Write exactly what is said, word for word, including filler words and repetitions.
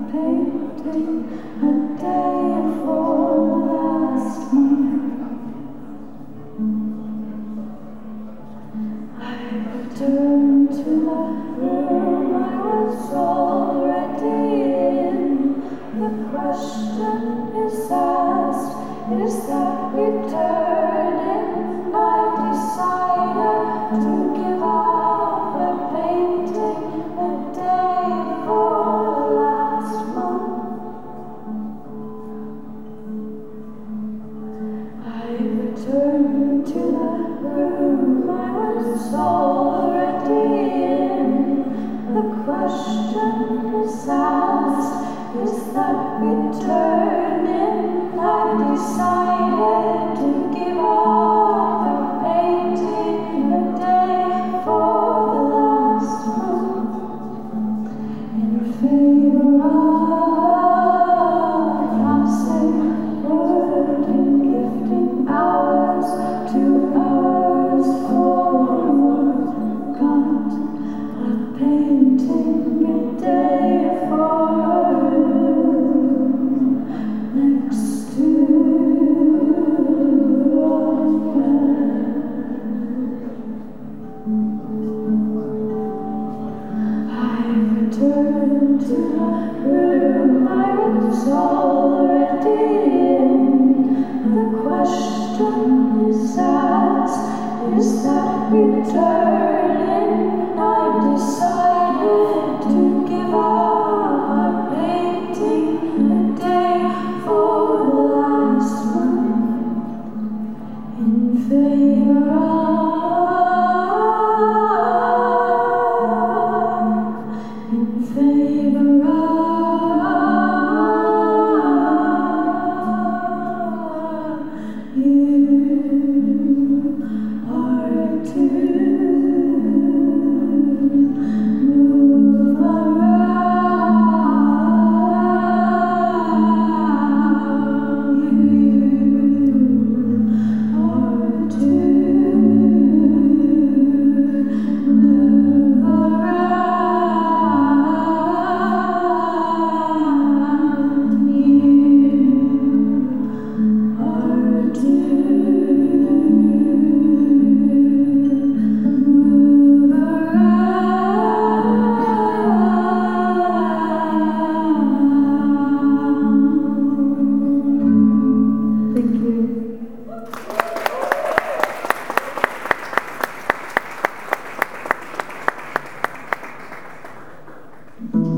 painting a day for last month. I returned to the room I was already in. The question is asked, is that returning? I decided to give up the painting the day before last month. I returned to the room I was already in. The question is asked, is that returning? I decided to give up the painting the day for the last month in favor of passing word and gifting hours to hours forward. Got a painting a day for next to returned to the room I was already in. The question is asked, is that return?